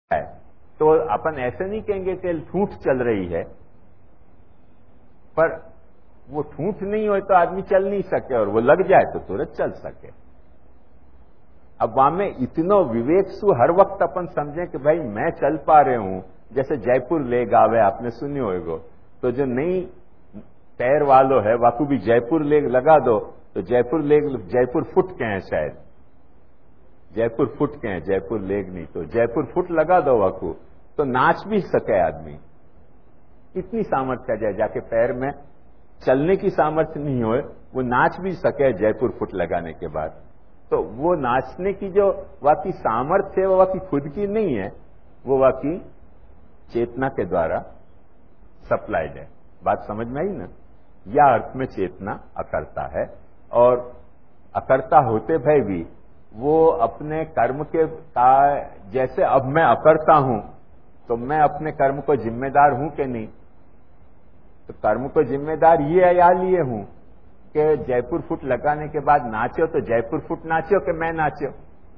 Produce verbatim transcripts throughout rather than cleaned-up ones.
है तो अपन ऐसे नहीं कहेंगे कि ठूठ चल रही है, पर वो ठूठ नहीं हो तो आदमी चल नहीं सके, और वो लग जाए तो तुरंत चल सके। अब वहां में इतनो विवेक सु हर वक्त अपन समझे कि भाई मैं चल पा रहे हूं, जैसे जयपुर लेग आवे आपने सुनी होएगो, तो जो नई पैर वालो है वाकू भी जयपुर लेग लगा दो तो जयपुर लेग जयपुर फुट के हैं, शायद जयपुर फुट के हैं, जयपुर लेग नहीं, तो जयपुर फुट लगा दो वाकू तो नाच भी सके आदमी। इतनी सामर्थ्य जाए, जाके पैर में चलने की सामर्थ्य नहीं हो, वो नाच भी सके जयपुर फुट लगाने के बाद। तो वो नाचने की जो वाकी सामर्थ्य है वो वाकी खुद की नहीं है, वो वाकी चेतना के द्वारा सप्लाइड है। बात समझ में आई ना? या अर्थ में चेतना अकर्ता है, और अकर्ता होते भय भी वो अपने कर्म के का, जैसे अब मैं अकर्ता हूं तो मैं अपने कर्म को जिम्मेदार हूं कि नहीं? तो कर्म को जिम्मेदार ये या लिए हूं कि जयपुर फुट लगाने के बाद नाचो तो जयपुर फुट नाचो कि मैं नाचो?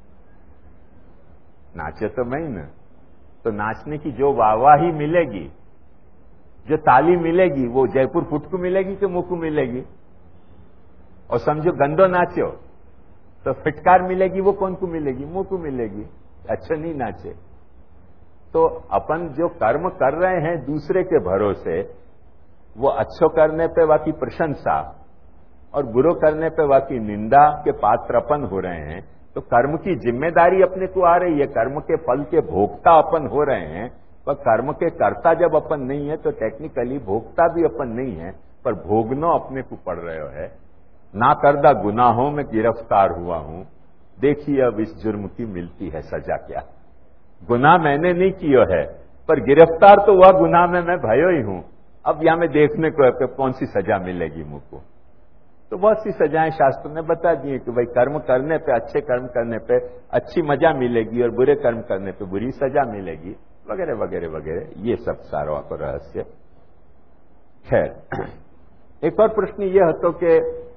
नाचो तो मैं ही ना। तो नाचने की जो वाहवाही मिलेगी, जो ताली मिलेगी, वो जयपुर फुट को मिलेगी कि मुंह को मिलेगी? और समझो गंदो नाचो तो फिटकार मिलेगी, वो कौन को मिलेगी? मुंह को मिलेगी। अच्छा नहीं नाचे तो अपन जो कर्म कर रहे हैं दूसरे के भरोसे, वो अच्छो करने पे वाकी प्रशंसा और बुरो करने पे वाकी निंदा के पात्र अपन हो रहे हैं। तो कर्म की जिम्मेदारी अपने को आ रही है, कर्म के फल के भोक्ता अपन हो रहे हैं, पर कर्म के कर्ता जब अपन नहीं है तो टेक्निकली भोक्ता भी अपन नहीं है, पर भोगनो अपने को पड़ रहे है। ना करदा गुनाहों में गिरफ्तार हुआ हूं, देखिए अब इस जुर्म की मिलती है सजा क्या। गुनाह मैंने नहीं किया है, पर गिरफ्तार तो वह गुनाह में मैं भयो ही हूं। अब यहां में देखने को है कि कौन सी सजा मिलेगी मुझको। तो बहुत सी सजाएं शास्त्र ने बता दी है कि भाई कर्म करने पे, अच्छे कर्म करने पे अच्छी मजा मिलेगी और बुरे कर्म करने पे बुरी सजा मिलेगी, वगैरह वगैरह वगैरह। ये सब सारा को रहस्य। खैर, एक और प्रश्न यह હતો कि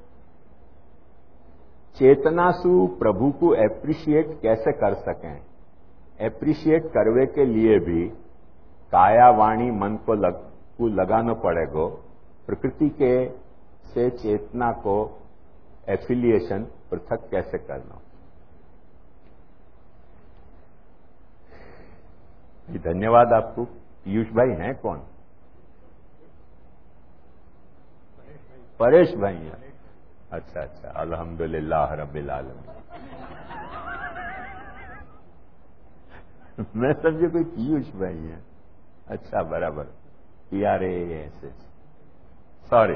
चेतनासु प्रभु को एप्रिशिएट कैसे कर सकें? एप्रिशिएट करने के लिए भी काया वाणी मन को लग को लगाना पड़ेगा। प्रकृति के से चेतना को एफिलिएशन पृथक कैसे करना? धन्यवाद आपको। पीयूष भाई हैं कौन? परेश भाई हैं। अच्छा अच्छा, अल्हम्दुलिल्लाह रब्बिल आलमीन। मैं समझे कोई पीयूष भाई हैं। अच्छा, बराबर, P R A S S, sorry.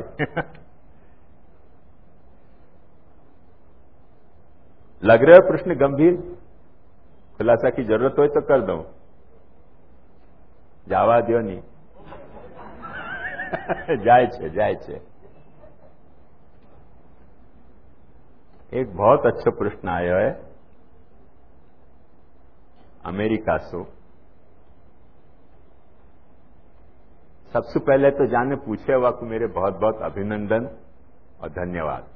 लग रहा है प्रश्न गंभीर? खुलासा की जरूरत हो तो कर दो, जावा दो नहीं। जाए छे जाए छे। एक बहुत अच्छा प्रश्न आया है अमेरिका से। सबसे पहले तो जाने पूछे हुआ को मेरे बहुत बहुत अभिनंदन और धन्यवाद।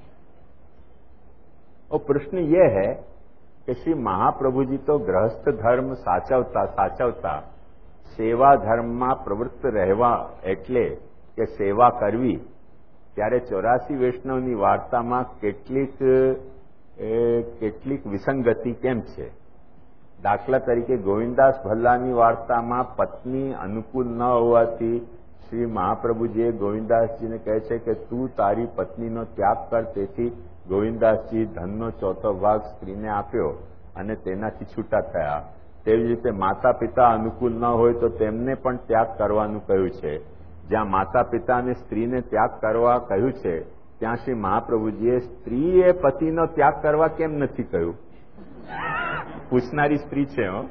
और प्रश्न ये है कि श्री महाप्रभु जी तो गृहस्थ धर्म साचवता साचवता सेवा धर्म में प्रवृत्त रहवा एटले કે સેવા કરવી, ત્યારે ચોરાસી વૈષ્ણવની વાર્તામાં કેટલીક કેટલીક વિસંગતિ કેમ છે? દાખલા તરીકે ગોવિંદાસ ભલ્લાની વાર્તામાં પત્ની અનુકૂળ ન હોવાથી શ્રી મહાપ્રભુજીએ ગોવિંદાસજીને કહે છે કે તું તારી પત્નીનો ત્યાગ કર, તેથી ગોવિંદાસજી ધનનો ચોથો ભાગ સ્ત્રીને આપ્યો અને તેનાથી છૂટા થયા। તેવી રીતે માતા પિતા અનુકૂળ ન હોય તો તેમને પણ ત્યાગ કરવાનું કહ્યું છે। જ્યાં માતા પિતા અને સ્ત્રીને ત્યાગ કરવા કહ્યું છે ત્યાં શ્રી મહાપ્રભુજીએ સ્ત્રીએ પતિનો ત્યાગ કરવા કેમ નથી કહ્યું? પૂછનારી સ્ત્રી છે હો।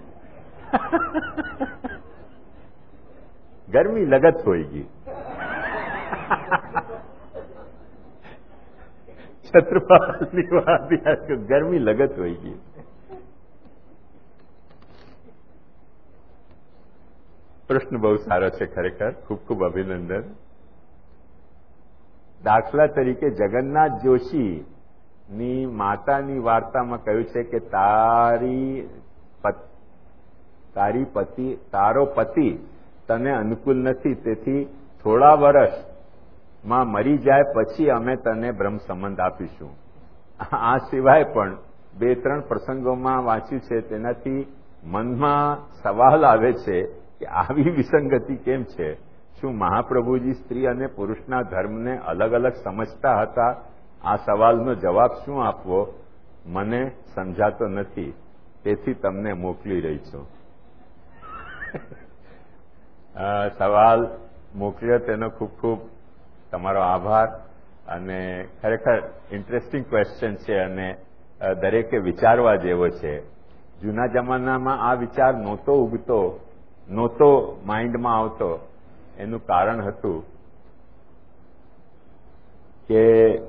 ગરમી લગત હોયગી। છત્રપાલની વાત ગરમી લગત હોયગી। પ્રશ્ન બહુ સારો છે ખરેખર, ખૂબ ખૂબ અભિનંદન। દાખલા તરીકે જગન્નાથ જોશીની માતાની વાર્તામાં કહ્યું છે કે તારી તારી પતિ તારો પતિ તને અનુકૂળ નથી, તેથી થોડા વર્ષમાં મરી જાય પછી અમે તને બ્રહ્મ સંબંધ આપીશું. આ સિવાય પણ બે ત્રણ પ્રસંગોમાં વાંચ્યું છે, તેનાથી મનમાં સવાલ આવે છે કે આવી વિસંગતિ કેમ છે? શું મહાપ્રભુજી સ્ત્રી અને પુરુષના ધર્મને અલગ અલગ સમજતા હતા? આ સવાલનો જવાબ શું આપવો મને સમજાતો નથી, તેથી તમને મોકલી રહી છું. સવાલ મોકલ્યો તેનો ખૂબ ખૂબ તમારો આભાર, અને ખરેખર ઇન્ટરેસ્ટિંગ ક્વેશ્ચન છે અને દરેકે વિચારવા જેવો છે. જૂના જમાનામાં આ વિચાર નહોતો ઉગતો, નહોતો માઇન્ડમાં આવતો. એનું કારણ હતું કે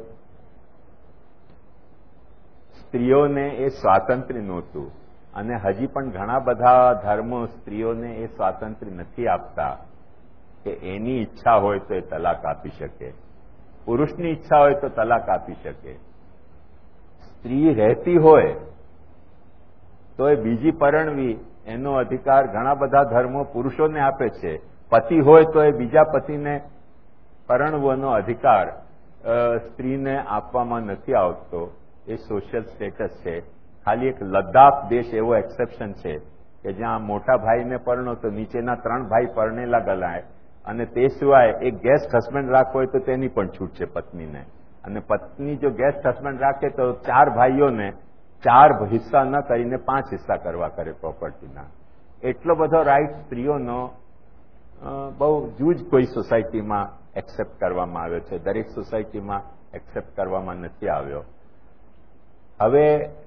સ્ત્રીઓને એ સ્વાતંત્ર્ય નહોતું, અને હજી પણ ઘણા બધા ધર્મો સ્ત્રીઓને એ સ્વાતંત્ર્ય નથી આપતા કે એની ઈચ્છા હોય તો એ તલાક આપી શકે, પુરુષની ઈચ્છા હોય તો તલાક આપી શકે. સ્ત્રી રહેતી હોય તો એ બીજી પરણવી એનો અધિકાર ઘણા બધા ધર્મો પુરુષોને આપે છે. પતિ હોય તો એ બીજા પતિને પરણવાનો અધિકાર સ્ત્રીને આપવામાં નથી આવતો. એ સોશિયલ સ્ટેટસ છે. ખાલી એક લદ્દાખ દેશ એવો એક્સેપ્શન છે કે જ્યાં મોટા ભાઈને પરણો તો નીચેના ત્રણ ભાઈ પરણેલા ગણાય, અને તે સિવાય એક ગેસ્ટ હસબન્ડ રાખવો હોય તો તેની પણ છૂટ છે પત્નીને. અને પત્ની જો ગેસ્ટ હસબન્ડ રાખે તો ચાર ભાઈઓને ચાર હિસ્સા ન કરીને પાંચ હિસ્સા કરવા કરે પ્રોપર્ટીના. એટલો બધો રાઇટ સ્ત્રીઓનો બહુ જૂજ કોઈ સોસાયટીમાં એક્સેપ્ટ કરવામાં આવ્યો છે, દરેક સોસાયટીમાં એક્સેપ્ટ કરવામાં નથી આવ્યો. હવે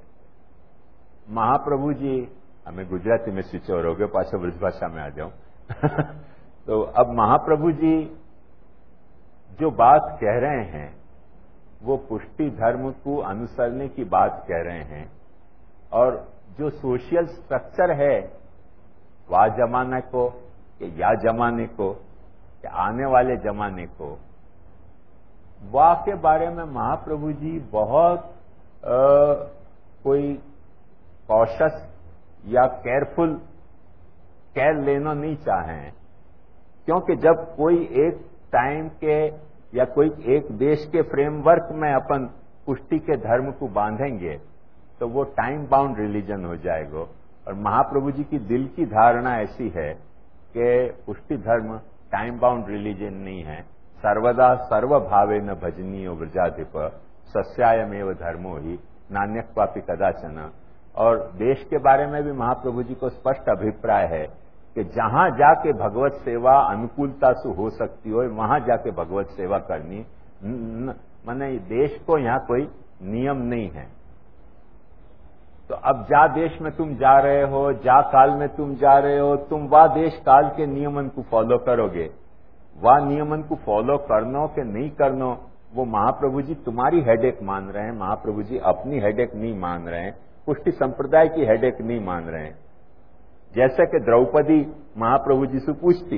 महाप्रभु जी, हमें गुजराती में स्विच ओवर हो गए, पाछा ब्रज भाषा में आ जाऊं. तो अब महाप्रभु जी जो बात कह रहे हैं वो पुष्टि धर्म को अनुसरने की बात कह रहे हैं, और जो सोशल स्ट्रक्चर है वह जमाने को कि या जमाने को कि आने वाले जमाने को, वाह के बारे में महाप्रभु जी बहुत आ, कोई कॉशस या केयरफुल केयर लेना नहीं चाहे, क्योंकि जब कोई एक टाइम के या कोई एक देश के फ्रेमवर्क में अपन पुष्टि के धर्म को बांधेंगे तो वो टाइम बाउंड रिलीजन हो जाएगा. और महाप्रभु जी की दिल की धारणा ऐसी है कि पुष्टि धर्म टाइम बाउंड रिलीजन नहीं है. सर्वदा सर्वभावे न भजनीय व्रजाधिप सस्यायमेव धर्मो ही नान्यक्वापि कदाचन. और देश के बारे में भी महाप्रभु जी को स्पष्ट अभिप्राय है कि जहां जाके भगवत सेवा अनुकूलता से हो सकती हो वहां जाके भगवत सेवा करनी. माने देश को यहां कोई नियम नहीं है. तो अब जा देश में तुम जा रहे हो, जा काल में तुम जा रहे हो, तुम वह देश काल के नियमन को फॉलो करोगे. वह नियमन को फॉलो करनो कि नहीं करनो वो महाप्रभु जी तुम्हारी हेडेक मान रहे हैं. महाप्रभु जी अपनी हेडेक नहीं मान रहे हैं, पुष्टि संप्रदाय की हेडेक नहीं मान रहे हैं. जैसे कि द्रौपदी महाप्रभु जी से पूछती,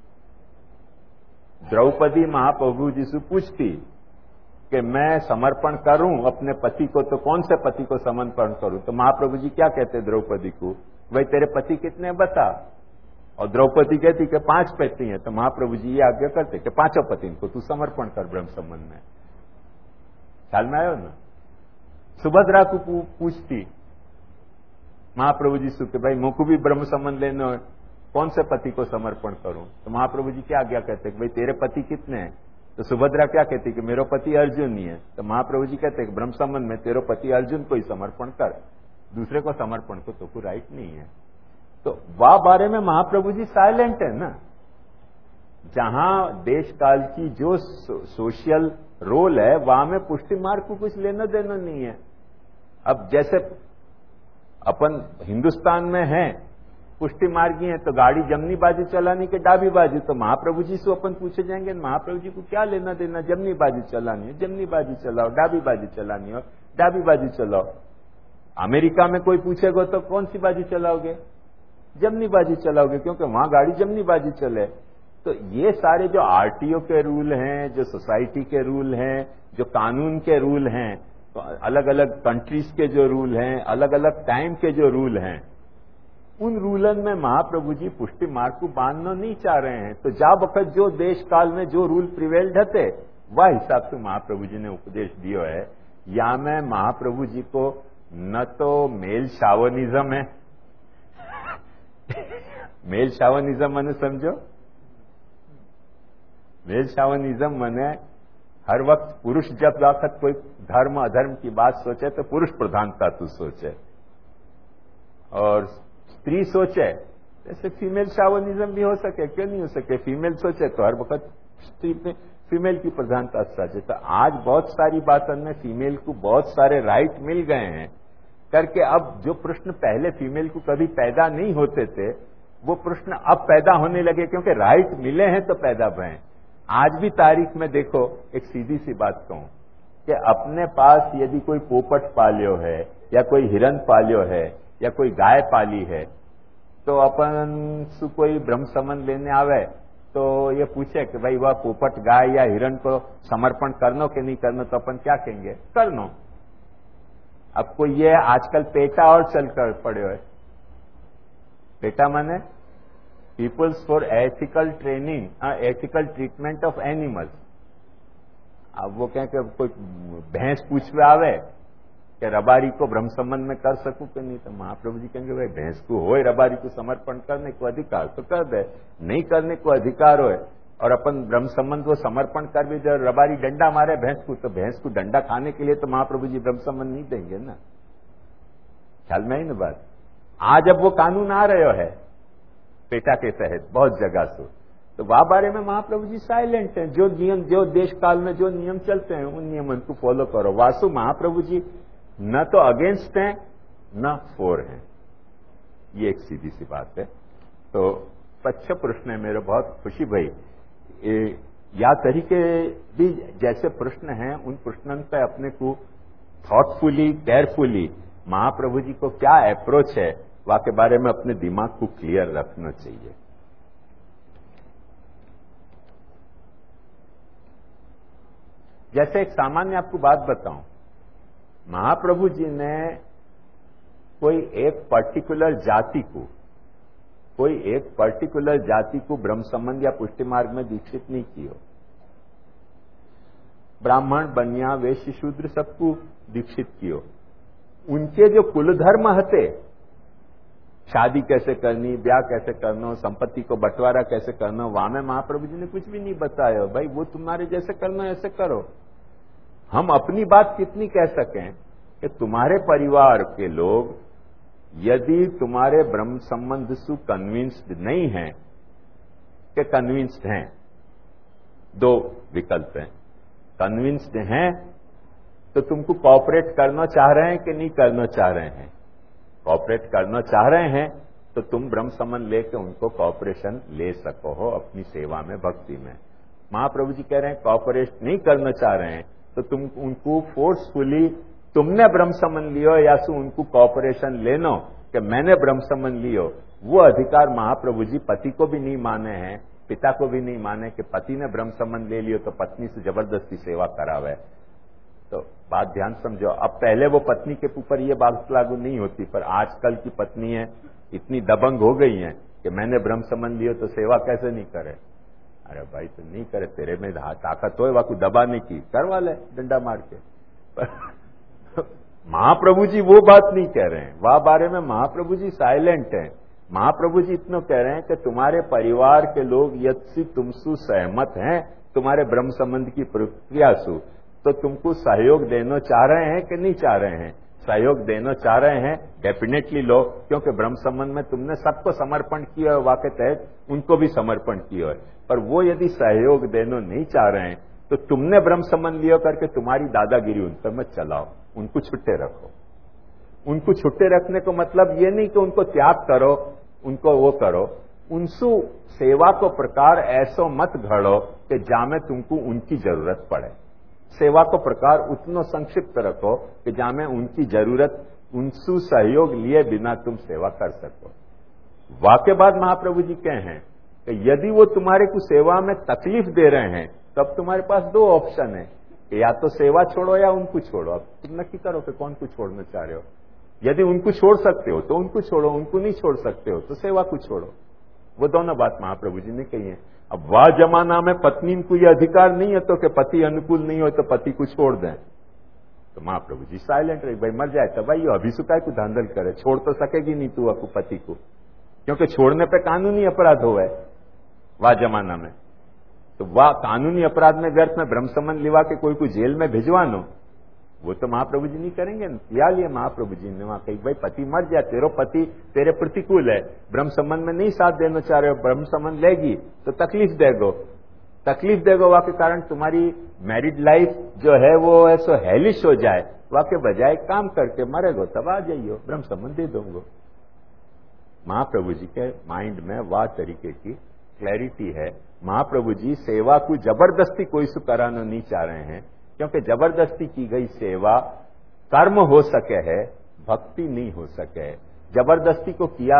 द्रौपदी महाप्रभु जी से पूछती कि मैं समर्पण करूं अपने पति को, तो कौन से पति को समर्पण करूं? तो महाप्रभु जी क्या कहते द्रौपदी को, भाई तेरे पति कितने बता. और द्रौपदी कहती कि पांच पति हैं. तो महाप्रभु जी ये आज्ञा करते कि पांचों पति को तू समर्पण कर ब्रह्म संबंध में. ख्याल में आयो ना. सुभद्रा को पूछती महाप्रभु जी से कि भाई मुझको भी ब्रह्म संबंध लेना है, कौन से पति को समर्पण करूं? तो महाप्रभु जी क्या आज्ञा कहते कि भाई तेरे पति कितने हैं? तो सुभद्रा क्या कहती कि मेरा पति अर्जुन ही है. तो महाप्रभु जी कहते कि ब्रह्म संबंध में तेरे पति अर्जुन को ही समर्पण कर, दूसरे को समर्पण को तो कोई राइट नहीं है. तो वह बारे में महाप्रभु जी साइलेंट है ना. जहां देश काल की जो सो, सोशल रोल है वहां में पुष्टि मार्ग को कुछ लेना देना नहीं है. अब जैसे अपन हिंदुस्तान में हैं, पुष्टि मार्गी है तो गाड़ी जमनी बाजू चलानी के डाबी बाजू, तो महाप्रभु जी से अपन पूछे जाएंगे महाप्रभु जी को क्या लेना देना, जमनी बाजू चलानी है जमनी बाजू चलाओ, डाबी बाजू चलानी हो डाबी बाजू चलाओ. अमेरिका में कोई पूछेगा तो कौन सी बाजू चलाओगे? जमनी बाजू चलाओगे, क्योंकि वहां गाड़ी जमनी बाजू चले. तो ये सारे जो आरटीओ के रूल हैं, जो सोसाइटी के रूल हैं, जो कानून के रूल हैं, तो अलग अलग कंट्रीज के जो रूल हैं, अलग अलग टाइम के जो रूल हैं, उन रूलन में महाप्रभु जी पुष्टि मार्ग को बांधना नहीं चाह रहे हैं। तो जा वक्त जो देश काल में जो रूल प्रिवेल्ड हते वह हिसाब से महाप्रभु जी ने उपदेश दियो है। या में महाप्रभु जी को न तो मेल शावनिज्म है मेल शावनिज्म मैंने समझो, मेल शावनिज्म मैंने हर वक्त पुरुष जब वक्त कोई धर्म अधर्म की बात सोचे तो पुरुष प्रधानता तू सोचे, और स्त्री सोचे जैसे फीमेल शावनिज्म भी हो सके, क्यों नहीं हो सके। फीमेल सोचे तो हर वक्त स्त्री में फीमेल की प्रधानता सोचे। तो आज बहुत सारी बातों में फीमेल को बहुत सारे राइट मिल गए हैं करके, अब जो प्रश्न पहले फीमेल को कभी पैदा नहीं होते थे वो प्रश्न अब पैदा होने लगे, क्योंकि राइट मिले हैं तो पैदा भय। आज भी तारीख में देखो, एक सीधी सी बात कहूं कि अपने पास यदि कोई पोपट पालियो है या कोई हिरन पालियो है या कोई गाय पाली है, तो अपन से कोई ब्रह्म संबंध लेने आवे तो ये पूछे कि भाई वह पोपट गाय या हिरन को समर्पण करनो कि नहीं करनो, तो अपन क्या कहेंगे, करनो। अब कोई ये आजकल पेटा और चल कर पड़े है। पेटा माने peoples for ethical training, ethical treatment of animals. अब वो कहें कि कोई भैंस पूछवे आवे कि रबारी को ब्रह्म संबंध में कर सकूं कि नहीं, तो महाप्रभु जी कहेंगे भाई भैंस को होए रबारी को समर्पण करने को अधिकार तो कर दे, नहीं करने को अधिकार होए और अपन ब्रह्म संबंध को समर्पण कर भी दे, रबारी डंडा मारे भैंस को, तो भैंस को डंडा खाने के लिए तो महाप्रभु जी ब्रह्म संबंध नहीं देंगे ना। ख्याल में आई ना बात। आज अब वो कानून आ रहे है पेटा के तहत बहुत जगह से, तो वह बारे में महाप्रभु जी साइलेंट हैं। जो नियम जो देश काल में जो नियम चलते हैं उन नियमों को फॉलो करो। वासु महाप्रभु जी न तो अगेंस्ट हैं न फोर हैं, ये एक सीधी सी बात है। तो अच्छा प्रश्न है मेरा, बहुत खुशी भाई। या तरीके भी जैसे प्रश्न हैं उन प्रश्नों पे अपने को थॉटफुली केयरफुली महाप्रभु जी को क्या अप्रोच है वह के बारे में अपने दिमाग को क्लियर रखना चाहिए। जैसे एक सामान्य आपको बात बताऊं, महाप्रभु जी ने कोई एक पर्टिकुलर जाति को कोई एक पर्टिकुलर जाति को ब्रह्म संबंध या पुष्टि मार्ग में दीक्षित नहीं किया। ब्राह्मण बनिया वैश्य शूद्र सबको दीक्षित कियो। उनके जो कुल धर्म हते, शादी कैसे करनी, ब्याह कैसे करना, संपत्ति को बंटवारा कैसे करना, वहां में महाप्रभु जी ने कुछ भी नहीं बताया। भाई वो तुम्हारे जैसे करना ऐसे करो। हम अपनी बात कितनी कह सकें कि तुम्हारे परिवार के लोग यदि तुम्हारे ब्रह्म संबंध से कन्विंस्ड नहीं हैं कि कन्विंस्ड हैं, दो विकल्प हैं। कन्विंस्ड हैं तो तुमको कॉपरेट करना चाह रहे हैं कि नहीं करना चाह रहे हैं। कॉपरेट करना चाह रहे हैं तो तुम ब्रह्म संबंध लेके उनको कॉपरेशन ले सको हो अपनी सेवा में, भक्ति में। महाप्रभु जी कह रहे हैं कॉपरेट नहीं करना चाह रहे हैं तो तुम उनको फोर्सफुली तुमने ब्रह्म संबंध लियो या सु उनको कॉपरेशन लेनो कि मैंने ब्रह्म संबंध लियो, वो अधिकार महाप्रभु जी पति को भी नहीं माने हैं, पिता को भी नहीं माने कि पति ने ब्रह्म संबंध ले लियो तो पत्नी से जबरदस्ती सेवा करावे। तो बात ध्यान समझो। अब पहले वो पत्नी के ऊपर ये बात लागू नहीं होती, पर आजकल की पत्नी है इतनी दबंग हो गई है कि मैंने ब्रह्म संबंध लियो तो सेवा कैसे नहीं करे। अरे भाई तो नहीं करे, तेरे में ताकत हो वाकू दबाने की, करवा ले डंडा मार के। महाप्रभु जी वो बात नहीं कह रहे हैं, वह बारे में महाप्रभु जी साइलेंट हैं। महाप्रभु जी इतना कह रहे हैं कि तुम्हारे परिवार के लोग यदि तुमसे सहमत हैं तुम्हारे ब्रह्म संबंध की प्रक्रिया से, तो तुमको सहयोग देना चाह रहे हैं कि नहीं चाह रहे हैं। सहयोग देना चाह रहे हैं डेफिनेटली लो, क्योंकि ब्रह्म संबंध में तुमने सबको समर्पण किया है, वाके तहत उनको भी समर्पण किया है। पर वो यदि सहयोग देना नहीं चाह रहे हैं तो तुमने ब्रह्म संबंध लियो करके तुम्हारी दादागिरी उन पर मत चलाओ, उनको छुट्टे रखो। उनको छुट्टे रखने को मतलब ये नहीं कि उनको त्याग करो, उनको वो करो, उनसे सेवा को प्रकार ऐसो मत घड़ो कि जामे तुमको उनकी जरूरत पड़े। सेवा को प्रकार उतना संक्षिप्त रखो कि जामे उनकी जरूरत, उनसे सहयोग लिए बिना तुम सेवा कर सको। वाके बाद महाप्रभु जी कहे हैं कि यदि वो तुम्हारे को सेवा में तकलीफ दे रहे हैं तब तुम्हारे पास दो ऑप्शन है, या तो सेवा छोड़ो या उनको छोड़ो। अब तुम नक्की करो कि कौन को छोड़ना चाह रहे हो। यदि उनको छोड़ सकते हो तो उनको छोड़ो, उनको नहीं छोड़ सकते हो तो सेवा को छोड़ो। वो दोनों बात महाप्रभु जी ने कही है। अब वह जमाना में पत्नी को यह अधिकार नहीं है तो कि पति अनुकूल नहीं हो तो पति को छोड़ दें, तो महाप्रभु जी साइलेंट रहे, भाई मर जाए तो भाई अभी सुखाए को धांधल करे, छोड़ तो सकेगी नहीं तू अपने पति को, क्योंकि छोड़ने पे कानूनी अपराध हो है वह जमाना में। तो वह कानूनी अपराध में व्यर्थ में ब्रह्म संबंध लिवा के कोई को जेल में भिजवानो, वो तो महाप्रभु जी नहीं करेंगे। या लिए महाप्रभु जी ने वहां कही, भाई पति मर जाए, तेरो पति तेरे प्रतिकूल है, ब्रह्म संबंध में नहीं साथ देना चाह रहे हो, ब्रह्म संबंध लेगी तो तकलीफ देगो, तकलीफ देगो वह के कारण तुम्हारी मैरिड लाइफ जो है वो ऐसो हेलिश हो जाए, वह के बजाय काम करके मरेगो तब आ जाइयो, ब्रह्म संबंध दे दूंगो। महाप्रभु जी के माइंड में वह तरीके की क्लैरिटी है। महाप्रभु जी सेवा को जबरदस्ती कोई से कराना नहीं चाह रहे हैं, क्योंकि जबरदस्ती की गई सेवा कर्म हो सके है, भक्ति नहीं हो सके है। जबरदस्ती को किया